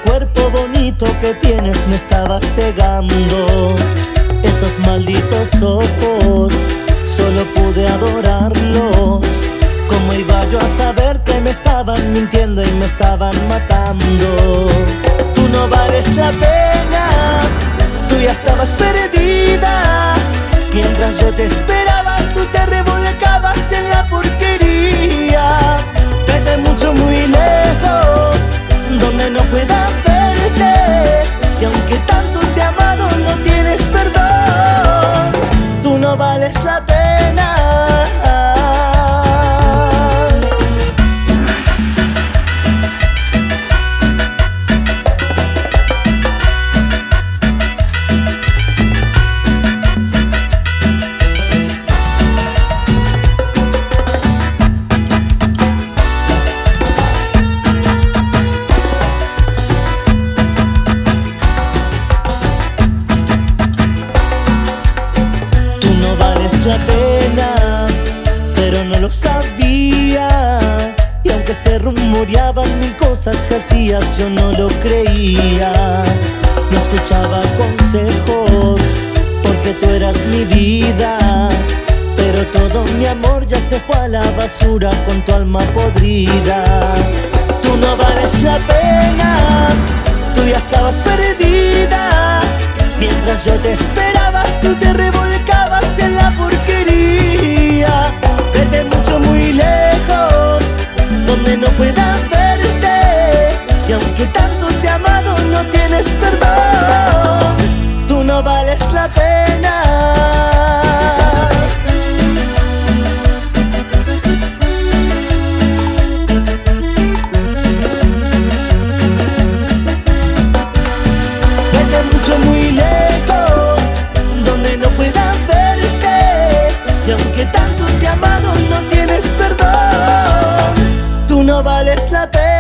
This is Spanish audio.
cuerpo bonito que tienes me estaba cegando. Esos malditos ojos, solo pude adorarlos. ¿Cómo iba yo a saber que me estaban mintiendo y me estaban matando? Tú no vales la pena, tú ya estabas perdida. Mientras yo te esperaba, tú te revolcabas en la porquería. Vete mucho, muy lejos, donde no pueda verte. Y aunque tanto te he amado, no tienes perdón. Tú no vales la pena. La pena, pero no lo sabía. Y aunque se rumoreaban mil cosas que hacías, yo no lo creía. No escuchaba consejos, porque tú eras mi vida. Pero todo mi amor ya se fue a la basura con tu alma podrida. Tú no vales la pena, tú ya estabas perdida. Mientras yo te esperaba, tú te revolcabas en la porquería. Vete mucho, muy lejos, donde no pueda verte. Y aunque tanto te he amado, no tienes perdón. Tú no vales la pena. Y aunque tanto te he amado, no tienes perdón. Tú no vales la pena.